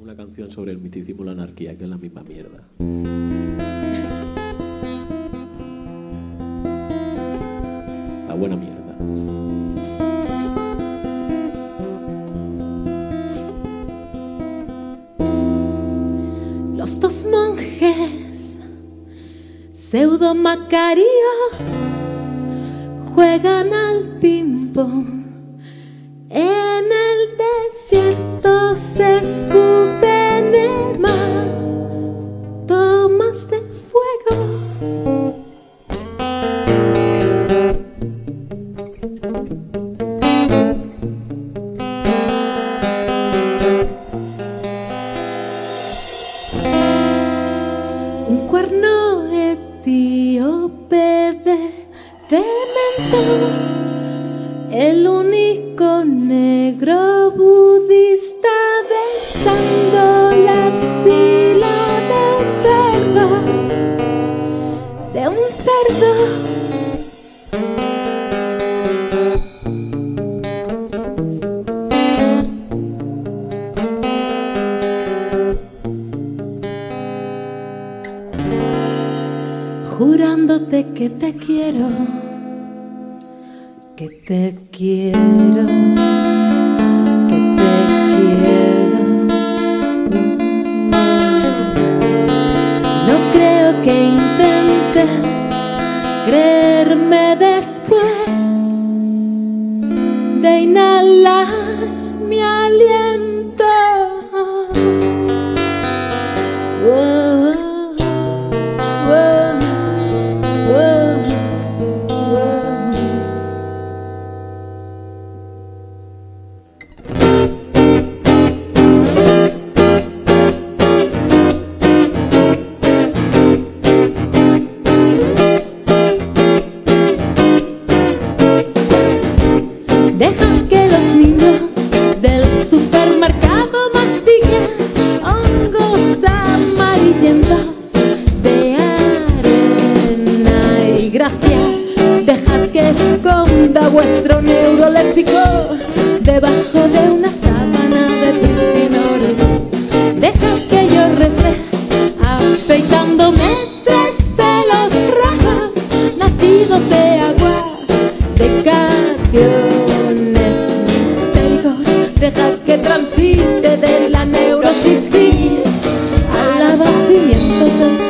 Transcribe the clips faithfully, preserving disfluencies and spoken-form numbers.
Una canción sobre el misticismo y la anarquía, que es la misma mierda. La buena mierda. Los dos monjes pseudo-macarios juegan al ping-pong. En el desierto se escupen hematomas de fuego. Un cuerno etíope de cemento, el único negro budista besando la axila de un cerdo, de un cerdo. Jurándote que te quiero, que te quiero, que te quiero. No creo que intentes creerme después de inhalar mi aliento. Oh. Deja que los niños del supermercado mastiquen hongos amarillentos de arena y gracia. Dejad que esconda vuestro neuroléptico debajo de una sábana de pristinores. Dejad que yo rece afeitándome tres pelos rojos nacidos de agua de cationes mistéricos. Dejad que transite de la neurosis sí, al abatimiento.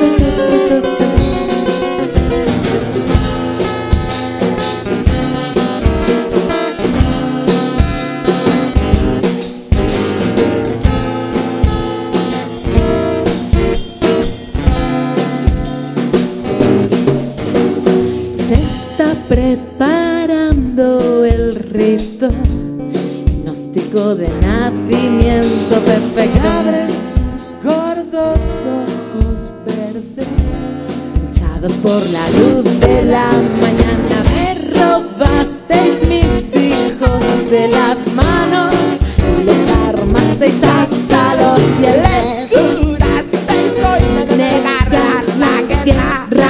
Se está preparando el rito gnóstico de nacimiento perfecto. Se abren tus gordos ojos verdes, Hinchados por la luz de la mañana, me robasteis mis hijos de las manos y los armasteis hasta los pies. jurasteis hoy negar la guerra.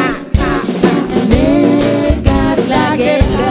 Negar la guerra.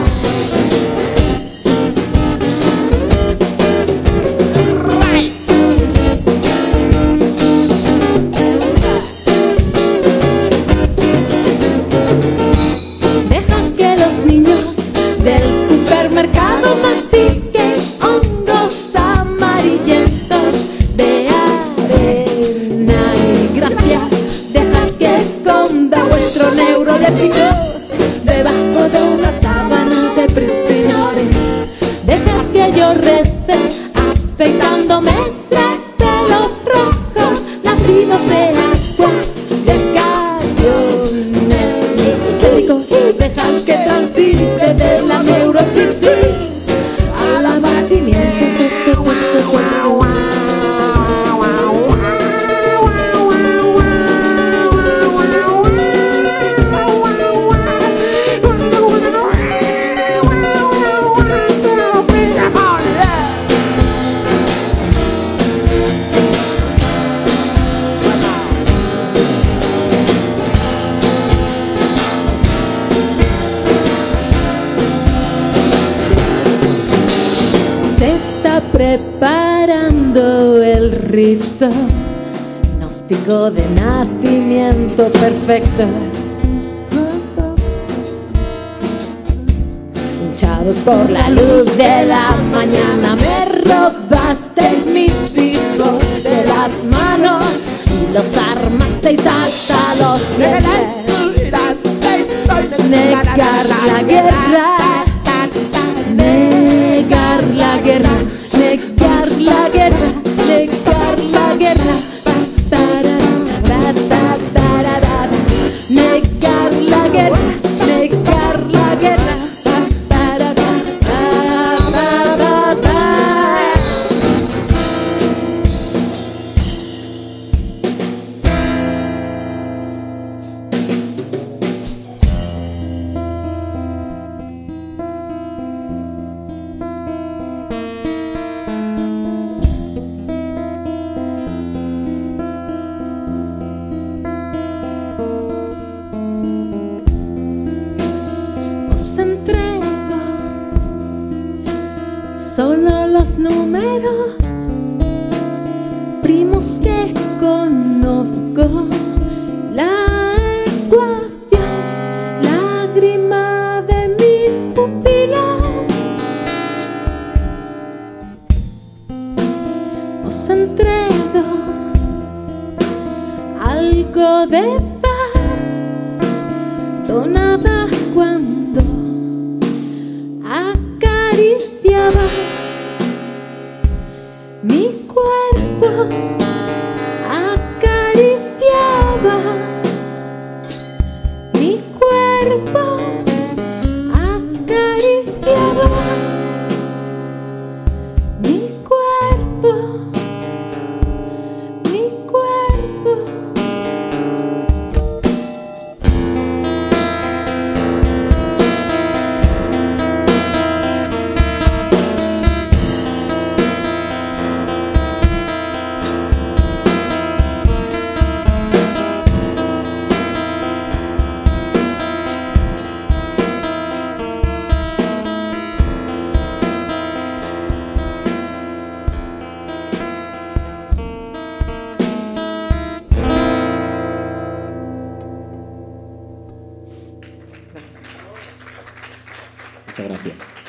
Deja que los niños del supermercado mastiquen hongos amarillentos de arena y gracia. Deja que esconda vuestro neuroléptico debajo de una sábana de pristinores. Deja que yo rece afeitándome tres pelos rojos nacidos de agua de cañones mistéricos. Deja que transite de la neurosis al abatimiento. preparando el rito, gnóstico de nacimiento perfecto. Hinchados por la luz de la mañana, me robasteis mis hijos de las manos y los armasteis hasta los pies. Negar la guerra, negar la guerra, negar la guerra, negar la guerra, negar la guerra, negar la guerra. Os entrego solo los números primos que conozco, la ecuación, lágrima de mis pupilas. Os entrego algo de paz donada cuando acariciabas mi cuerpo, acariciabas mi cuerpo, acariciabas mi cuerpo, mi cuerpo. Muchas gracias.